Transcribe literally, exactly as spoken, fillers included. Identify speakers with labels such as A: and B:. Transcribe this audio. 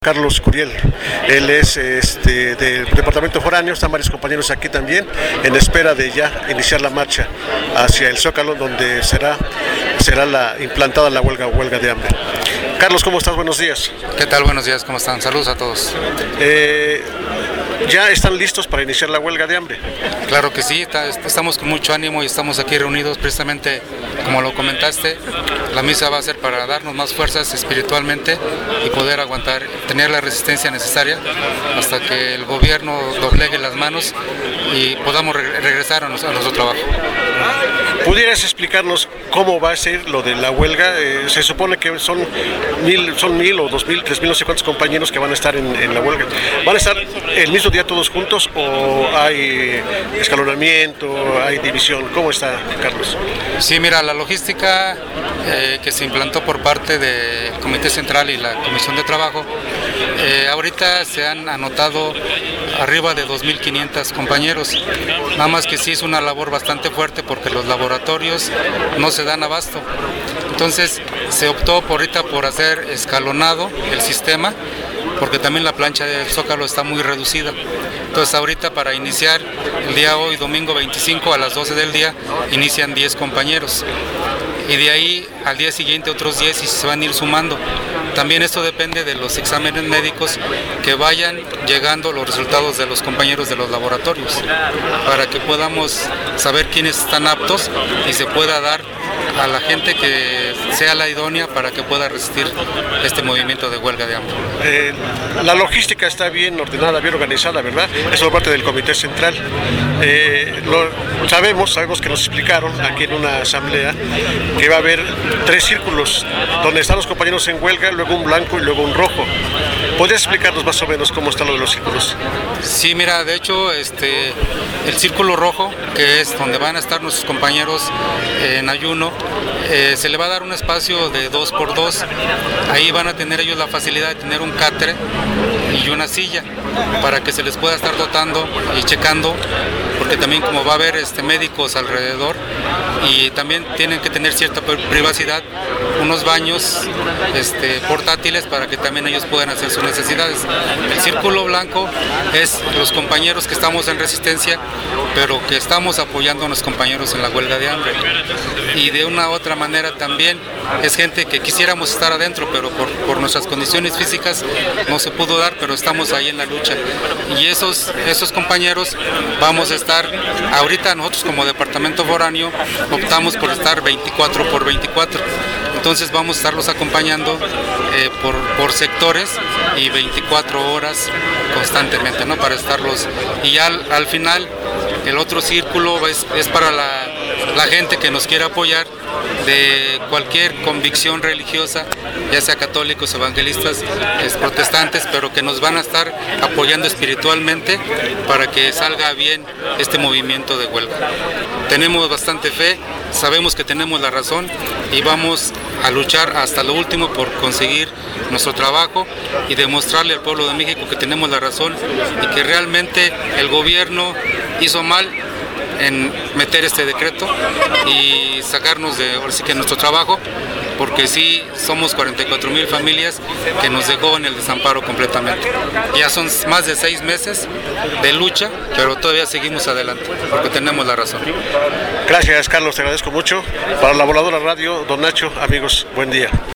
A: Carlos Curiel, él es este, del departamento foráneo, están varios compañeros aquí también, en espera de ya iniciar la marcha hacia el Zócalo, donde será, será la, implantada la huelga, huelga de hambre. Carlos, ¿cómo estás? Buenos días.
B: ¿Qué tal? Buenos días, ¿cómo están? Saludos a todos.
A: Eh, ¿Ya están listos para iniciar la huelga de hambre?
B: Claro que sí, está, estamos con mucho ánimo y estamos aquí reunidos precisamente, como lo comentaste, la misa va a ser para darnos más fuerzas espiritualmente y poder aguantar, tener la resistencia necesaria hasta que el gobierno doblegue las manos y podamos re regresar a, nos, a nuestro trabajo.
A: ¿Pudieras explicarnos cómo va a ser lo de la huelga? Eh, se supone que son mil, son mil o dos mil, tres mil, no sé cuántos compañeros que van a estar en, en la huelga. ¿Van a estar el mismo día todos juntos o hay escalonamiento, hay división? ¿Cómo está, Carlos?
B: Sí, mira, la logística eh, que se implantó por parte del Comité Central y la Comisión de Trabajo, eh, ahorita se han anotado arriba de dos mil quinientos compañeros, nada más que sí es una labor bastante fuerte porque los laboratorios no se dan abasto. Entonces se optó por ahorita por hacer escalonado el sistema, porque también la plancha del Zócalo está muy reducida. Entonces ahorita para iniciar el día hoy, domingo veinticinco a las doce del día, inician diez compañeros. Y de ahí al día siguiente otros diez y se van a ir sumando. También esto depende de los exámenes médicos que vayan llegando los resultados de los compañeros de los laboratorios, para que podamos saber quiénes están aptos y se pueda dar a la gente que sea la idónea para que pueda resistir este movimiento de huelga de hambre.
A: Eh, la logística está bien ordenada, bien organizada, ¿verdad? Eso es parte del Comité Central. Eh, lo, sabemos, sabemos que nos explicaron aquí en una asamblea que va a haber tres círculos donde están los compañeros en huelga, luego un blanco y luego un rojo. ¿Podrías explicarnos más o menos cómo está lo de los círculos?
B: Sí, mira, de hecho, este, el círculo rojo, que es donde van a estar nuestros compañeros en ayuno, eh, se le va a dar un espacio de dos por dos. Ahí van a tener ellos la facilidad de tener un catre y una silla para que se les pueda estar dotando y checando, porque también como va a haber este, médicos alrededor y también tienen que tener cierta privacidad, unos baños este, portátiles para que también ellos puedan hacer sus necesidades. El círculo blanco es los compañeros que estamos en resistencia, pero que estamos apoyando a los compañeros en la huelga de hambre. Y de una u otra manera también es gente que quisiéramos estar adentro, pero por, por nuestras condiciones físicas no se pudo dar, pero estamos ahí en la lucha. Y esos, esos compañeros vamos a estar, ahorita nosotros como departamento foráneo optamos por estar veinticuatro por veinticuatro. Entonces vamos a estarlos acompañando eh, por, por sectores y veinticuatro horas constantemente, ¿no? Para estarlos. Y ya al, al final el otro círculo es, es para la, la gente que nos quiere apoyar de cualquier convicción religiosa, ya sea católicos, evangelistas, es, protestantes, pero que nos van a estar apoyando espiritualmente para que salga bien este movimiento de huelga. Tenemos bastante fe, sabemos que tenemos la razón y vamos a luchar hasta lo último por conseguir nuestro trabajo y demostrarle al pueblo de México que tenemos la razón y que realmente el gobierno hizo mal en meter este decreto y sacarnos de ahora sí que nuestro trabajo, porque sí somos cuarenta y cuatro mil familias que nos dejó en el desamparo completamente. Ya son más de seis meses de lucha, pero todavía seguimos adelante porque tenemos la razón.
A: Gracias, Carlos, te agradezco mucho. Para la Voladora Radio, don Nacho, amigos, buen día.